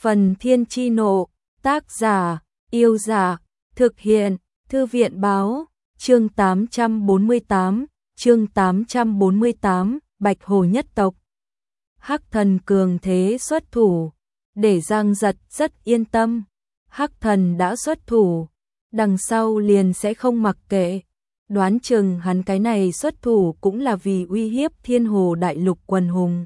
Phần Thiên Chi Nộ, tác giả, Yêu Dạ, thực hiện, Thư viện Báo, chương 848, Bạch Hồ nhất tộc. Hắc Thần cường thế xuất thủ, để Giang Giật rất yên tâm. Hắc Thần đã xuất thủ, đằng sau liền sẽ không mặc kệ. Đoán chừng hắn cái này xuất thủ cũng là vì uy hiếp Thiên Hồ Đại Lục quần hùng.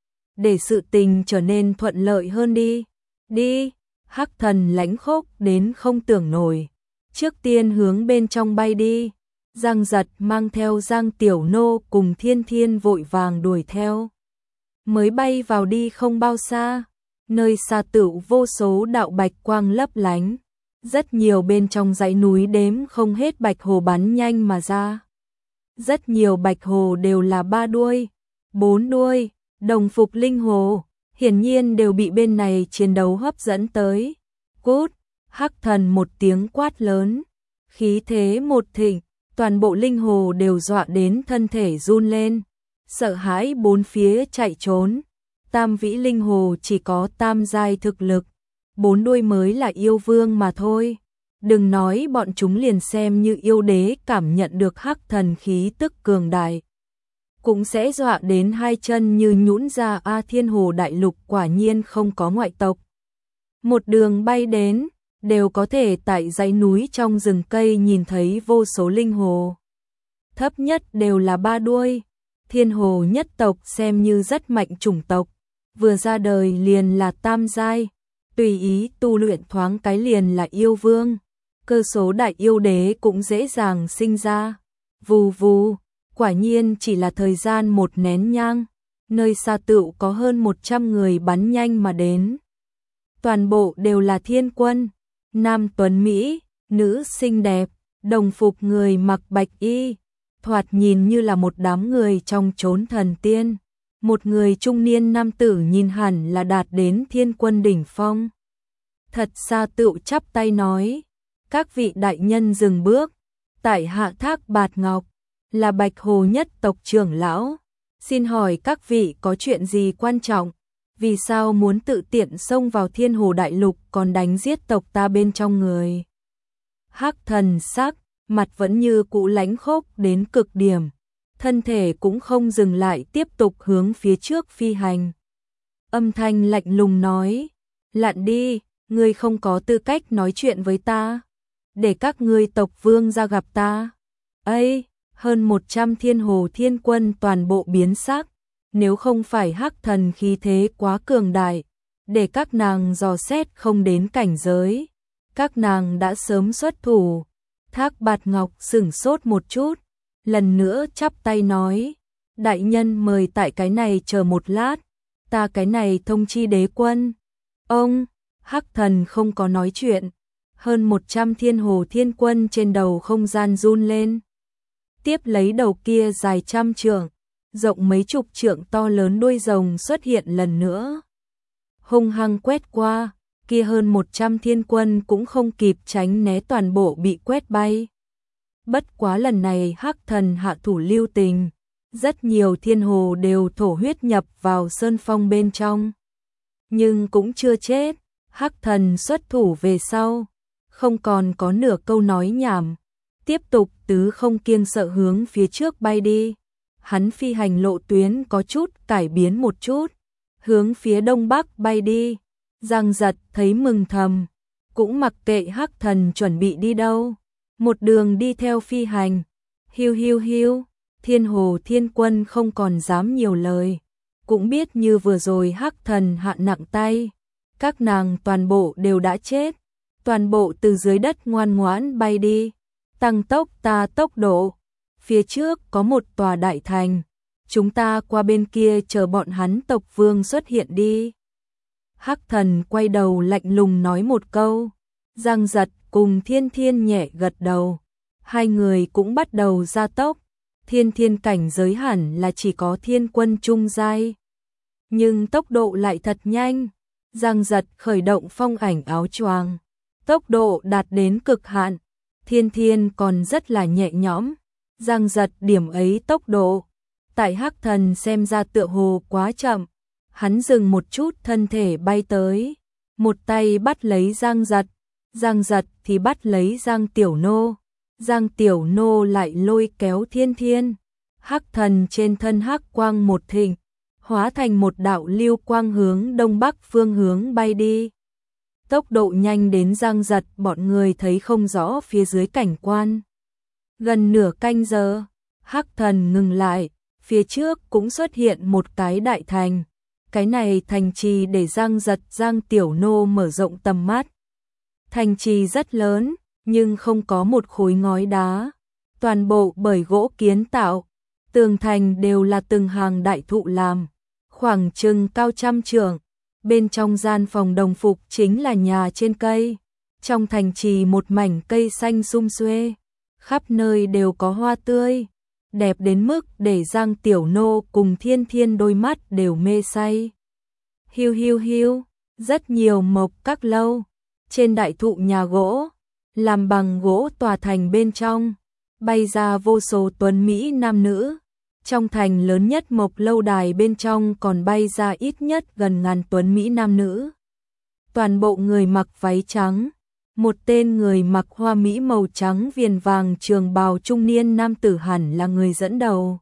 Để sự tình trở nên thuận lợi hơn đi. Đi, Hắc Thần lãnh khốc đến không tưởng nổi. Trước tiên hướng bên trong bay đi. Giang Giật mang theo Giang Tiểu Nô cùng Thiên Thiên vội vàng đuổi theo. Mới bay vào đi không bao xa, nơi xa tựu vô số đạo bạch quang lấp lánh. Rất nhiều bên trong dãy núi đếm không hết bạch hồ bắn nhanh mà ra. Rất nhiều bạch hồ đều là 3 đuôi, 4 đuôi, đồng phục linh hồ, hiển nhiên đều bị bên này chiến đấu hấp dẫn tới. Cút, Hắc Thần một tiếng quát lớn, khí thế một thịnh, toàn bộ linh hồ đều dọa đến thân thể run lên, sợ hãi bốn phía chạy trốn. Tam vĩ linh hồ chỉ có tam giai thực lực, 4 đuôi mới là yêu vương mà thôi. Đừng nói bọn chúng liền xem như yêu đế cảm nhận được Hắc Thần khí tức cường đại, cũng sẽ dọa đến hai chân như nhũn ra. Thiên Hồ Đại Lục quả nhiên không có ngoại tộc. Một đường bay đến, đều có thể tại dãy núi trong rừng cây nhìn thấy vô số linh hồ. Thấp nhất đều là 3 đuôi. Thiên Hồ nhất tộc xem như rất mạnh chủng tộc, vừa ra đời liền là tam giai, tùy ý tu luyện thoáng cái liền là yêu vương. Cơ số đại yêu đế cũng dễ dàng sinh ra. Vù vù, quả nhiên chỉ là thời gian một nén nhang, nơi xa tựu có hơn 100 người bắn nhanh mà đến. Toàn bộ đều là thiên quân, nam tuấn Mỹ, nữ xinh đẹp, đồng phục người mặc bạch y, thoạt nhìn như là một đám người trong chốn thần tiên. Một người trung niên nam tử nhìn hẳn là đạt đến thiên quân đỉnh phong. Thật xa tựu chắp tay nói, các vị đại nhân dừng bước, tại hạ Thác Bạt Ngọc, là Bạch Hồ nhất tộc trưởng lão. Xin hỏi các vị có chuyện gì quan trọng? Vì sao muốn tự tiện xông vào Thiên Hồ Đại Lục còn đánh giết tộc ta bên trong người? Hắc Thần sắc, mặt vẫn như cũ lãnh khốc đến cực điểm. Thân thể cũng không dừng lại, tiếp tục hướng phía trước phi hành. Âm thanh lạnh lùng nói, lặn đi, ngươi không có tư cách nói chuyện với ta. Để các ngươi tộc vương ra gặp ta. Ây, hơn 100 thiên hồ thiên quân toàn bộ biến sắc. Nếu không phải Hắc Thần khí thế quá cường đại, để các nàng dò xét không đến cảnh giới, các nàng đã sớm xuất thủ. Thác Bạt Ngọc sửng sốt một chút, lần nữa chắp tay nói, đại nhân mời tại cái này chờ một lát, ta cái này thông chi đế quân. Ông, Hắc Thần không có nói chuyện, hơn 100 thiên hồ thiên quân trên đầu không gian run lên. Tiếp lấy đầu kia dài trăm trượng, rộng mấy chục trượng to lớn đuôi rồng xuất hiện lần nữa. Hung hăng quét qua, kia hơn 100 thiên quân cũng không kịp tránh né, toàn bộ bị quét bay. Bất quá lần này Hắc Thần hạ thủ lưu tình, rất nhiều thiên hồ đều thổ huyết nhập vào sơn phong bên trong. Nhưng cũng chưa chết, Hắc Thần xuất thủ về sau, không còn có nửa câu nói nhảm, tiếp tục tứ không kiêng sợ hướng phía trước bay đi. Hắn phi hành lộ tuyến có chút cải biến một chút, hướng phía đông bắc bay đi. Giang Giật thấy mừng thầm, cũng mặc kệ Hắc Thần chuẩn bị đi đâu, một đường đi theo phi hành. Hiu hiu hiu, thiên hồ thiên quân không còn dám nhiều lời, cũng biết như vừa rồi Hắc Thần hạ nặng tay, các nàng toàn bộ đều đã chết. Toàn bộ từ dưới đất ngoan ngoãn bay đi, tăng tốc ta tốc độ. Phía trước có một tòa đại thành, chúng ta qua bên kia chờ bọn hắn tộc vương xuất hiện đi. Hắc Thần quay đầu lạnh lùng nói một câu. Giang Giật cùng Thiên Thiên nhẹ gật đầu, hai người cũng bắt đầu gia tốc. Thiên Thiên cảnh giới hẳn là chỉ có thiên quân trung giai, nhưng tốc độ lại thật nhanh. Giang Giật khởi động phong ảnh áo choàng, tốc độ đạt đến cực hạn. Thiên Thiên còn rất là nhẹ nhõm. Giang Giật điểm ấy tốc độ, tại Hắc Thần xem ra tựa hồ quá chậm. Hắn dừng một chút, thân thể bay tới, một tay bắt lấy Giang Giật thì bắt lấy Giang Tiểu Nô, Giang Tiểu Nô lại lôi kéo Thiên Thiên. Hắc thần trên thân hắc quang một thịnh, hóa thành một đạo lưu quang hướng đông bắc phương hướng bay đi. Tốc độ nhanh đến Giang Giật bọn người thấy không rõ phía dưới cảnh quan. Gần nửa canh giờ, hắc thần ngừng lại, phía trước cũng xuất hiện một cái đại thành. Cái này thành trì để Giang Giật Giang Tiểu Nô mở rộng tầm mắt. Thành trì rất lớn, nhưng không có một khối ngói đá. Toàn bộ bởi gỗ kiến tạo, tường thành đều là từng hàng đại thụ làm, khoảng chừng cao 100 trượng. Bên trong gian phòng đồng phục chính là nhà trên cây. Trong thành trì một mảnh cây xanh sum xuê, khắp nơi đều có hoa tươi, đẹp đến mức để Giang Tiểu Nô cùng Thiên Thiên đôi mắt đều mê say. Hiu hiu hiu, rất nhiều mộc các lâu, trên đại thụ nhà gỗ, làm bằng gỗ tòa thành bên trong, bay ra vô số tuấn mỹ nam nữ. Trong thành lớn nhất mộc lâu đài bên trong còn bay ra ít nhất gần ngàn tuấn mỹ nam nữ. Toàn bộ người mặc váy trắng, một tên người mặc hoa mỹ màu trắng viền vàng trường bào trung niên nam tử hẳn là người dẫn đầu.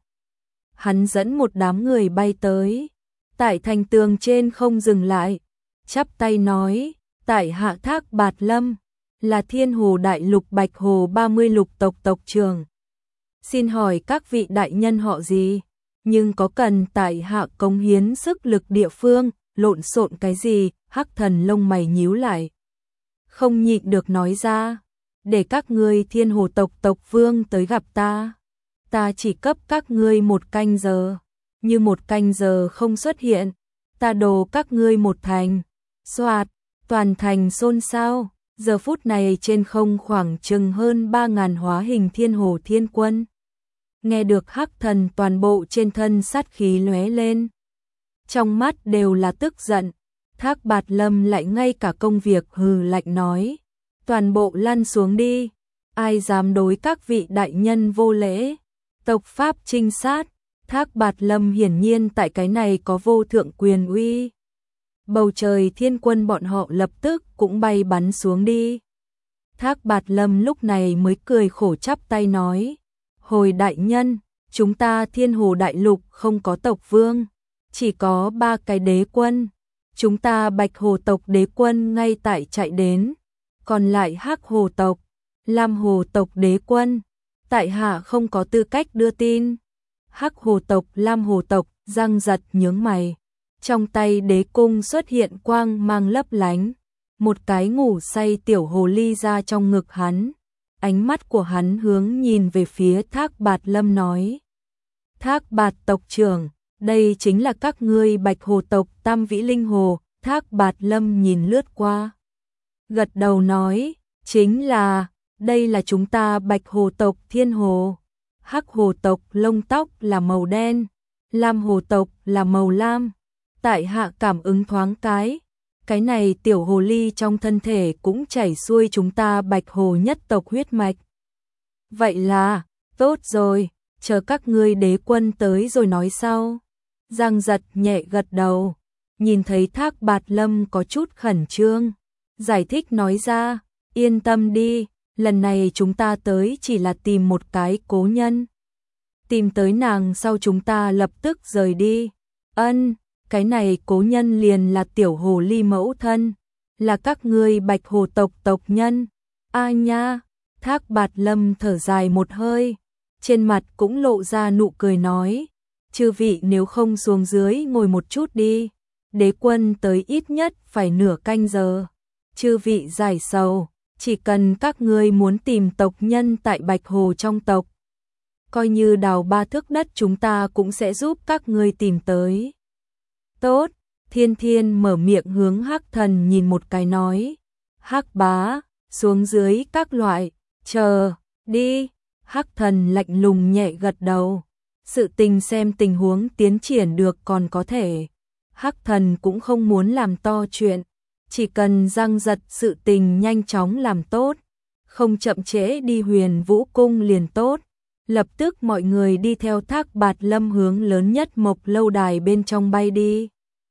Hắn dẫn một đám người bay tới, tại thành tường trên không dừng lại, chắp tay nói, tại hạ Thác Bạt Lâm, là Thiên Hồ Đại Lục Bạch Hồ 30 lục tộc tộc trưởng. Xin hỏi các vị đại nhân họ gì, nhưng có cần tại hạ cống hiến sức lực địa phương, lộn xộn cái gì? Hắc thần lông mày nhíu lại, không nhịn được nói ra, để các ngươi Thiên Hồ tộc tộc vương tới gặp ta. Ta chỉ cấp các ngươi 1 canh giờ, như 1 canh giờ không xuất hiện, ta đồ các ngươi một thành. Soạt, toàn thành xôn xao, giờ phút này trên không khoảng chừng hơn 3.000 hóa hình Thiên Hồ Thiên Quân. Nghe được hắc thần toàn bộ trên thân sát khí lóe lên, trong mắt đều là tức giận. Thác Bạt Lâm lại ngay cả công việc hừ lạnh nói, toàn bộ lăn xuống đi, ai dám đối các vị đại nhân vô lễ. Tộc pháp trinh sát, Thác Bạt Lâm hiển nhiên tại cái này có vô thượng quyền uy. Bầu trời thiên quân bọn họ lập tức cũng bay bắn xuống đi. Thác Bạt Lâm lúc này mới cười khổ chắp tay nói, hồi đại nhân, chúng ta Thiên Hồ Đại Lục không có tộc vương, chỉ có 3 cái đế quân. Chúng ta Bạch Hồ tộc đế quân ngay tại chạy đến, còn lại Hắc Hồ tộc, Lam Hồ tộc đế quân, tại hạ không có tư cách đưa tin. Hắc Hồ tộc, Lam Hồ tộc, Giang Giật nhướng mày, trong tay đế cung xuất hiện quang mang lấp lánh, một cái ngủ say tiểu hồ ly ra trong ngực hắn. Ánh mắt của hắn hướng nhìn về phía Thác Bạt Lâm nói, Thác Bạt tộc trưởng, đây chính là các ngươi Bạch Hồ tộc Tam Vĩ Linh Hồ. Thác Bạt Lâm nhìn lướt qua, gật đầu nói, chính là, đây là chúng ta Bạch Hồ tộc Thiên Hồ. Hắc Hồ tộc lông tóc là màu đen, Lam Hồ tộc là màu lam. Tại hạ cảm ứng thoáng cái này tiểu hồ ly trong thân thể cũng chảy xuôi chúng ta Bạch Hồ nhất tộc huyết mạch. Vậy là, tốt rồi, chờ các ngươi đế quân tới rồi nói sau. Giang Giật nhẹ gật đầu, nhìn thấy Thác Bạt Lâm có chút khẩn trương, giải thích nói ra, yên tâm đi, lần này chúng ta tới chỉ là tìm một cái cố nhân. Tìm tới nàng sau chúng ta lập tức rời đi. Ân, cái này cố nhân liền là tiểu hồ ly mẫu thân, là các ngươi Bạch Hồ tộc tộc nhân. A nha, Thác Bạt Lâm thở dài một hơi, trên mặt cũng lộ ra nụ cười nói, chư vị nếu không xuống dưới ngồi một chút đi, đế quân tới ít nhất phải nửa canh giờ. Chư vị giải sầu, chỉ cần các ngươi muốn tìm tộc nhân tại Bạch Hồ trong tộc, coi như đào 3 thước đất chúng ta cũng sẽ giúp các ngươi tìm tới. Tốt, Thiên Thiên mở miệng hướng Hắc Thần nhìn một cái nói, Hắc bá, xuống dưới các loại, chờ, đi. Hắc Thần lạnh lùng nhẹ gật đầu, sự tình xem tình huống tiến triển được còn có thể. Hắc Thần cũng không muốn làm to chuyện, chỉ cần Giang Giật sự tình nhanh chóng làm tốt, không chậm trễ đi Huyền Vũ Cung liền tốt. Lập tức mọi người đi theo Thác Bạt Lâm hướng lớn nhất Mộc lâu đài bên trong bay đi.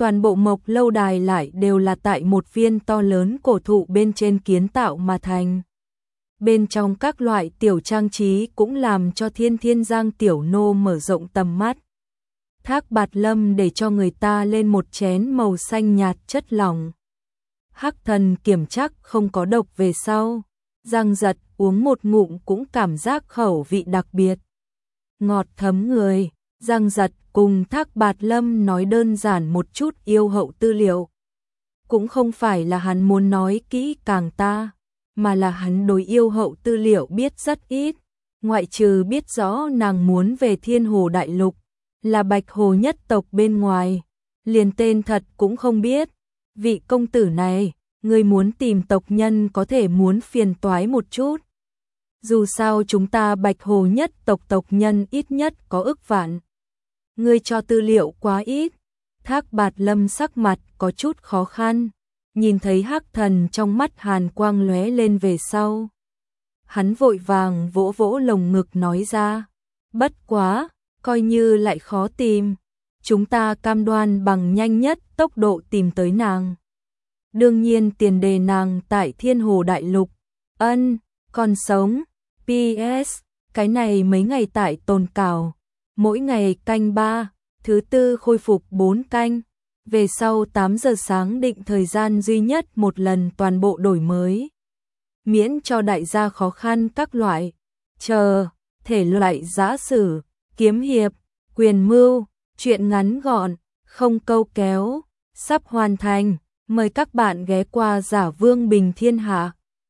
Toàn bộ Mộc lâu đài lại đều là tại một viên to lớn cổ thụ bên trên kiến tạo mà thành. Bên trong các loại tiểu trang trí cũng làm cho Thiên Thiên Giang tiểu nô mở rộng tầm mắt. Thác Bạt Lâm để cho người ta lên một chén màu xanh nhạt chất lỏng. Hắc Thần kiểm chắc không có độc về sau, Giang Giật uống một ngụm cũng cảm giác khẩu vị đặc biệt, ngọt thấm người. Giang Giật cùng Thác Bạt Lâm nói đơn giản một chút yêu hậu tư liệu. Cũng không phải là hắn muốn nói kỹ càng ta, mà là hắn đối yêu hậu tư liệu biết rất ít, ngoại trừ biết rõ nàng muốn về Thiên Hồ Đại Lục, là Bạch Hồ nhất tộc bên ngoài, liền tên thật cũng không biết. Vị công tử này, ngươi muốn tìm tộc nhân có thể muốn phiền toái một chút. Dù sao chúng ta Bạch Hồ nhất tộc nhân ít nhất có ức vạn. Ngươi cho tư liệu quá ít. Thác Bạt Lâm sắc mặt có chút khó khăn, nhìn thấy Hắc Thần trong mắt hàn quang lóe lên về sau. Hắn vội vàng vỗ vỗ lồng ngực nói ra, bất quá, coi như lại khó tìm, chúng ta cam đoan bằng nhanh nhất tốc độ tìm tới nàng. Đương nhiên tiền đề nàng tại Thiên Hồ Đại Lục, còn sống. PS, cái này mấy ngày tại tồn cảo, mỗi ngày canh 3, thứ tư khôi phục 4 canh, về sau 8 giờ sáng định thời gian duy nhất một lần toàn bộ đổi mới. Miễn cho đại gia khó khăn các loại, thể loại giã sử, kiếm hiệp, quyền mưu, truyện ngắn gọn, không câu kéo, sắp hoàn thành, mời các bạn ghé qua Giả Vương Bình Thiên Hạ.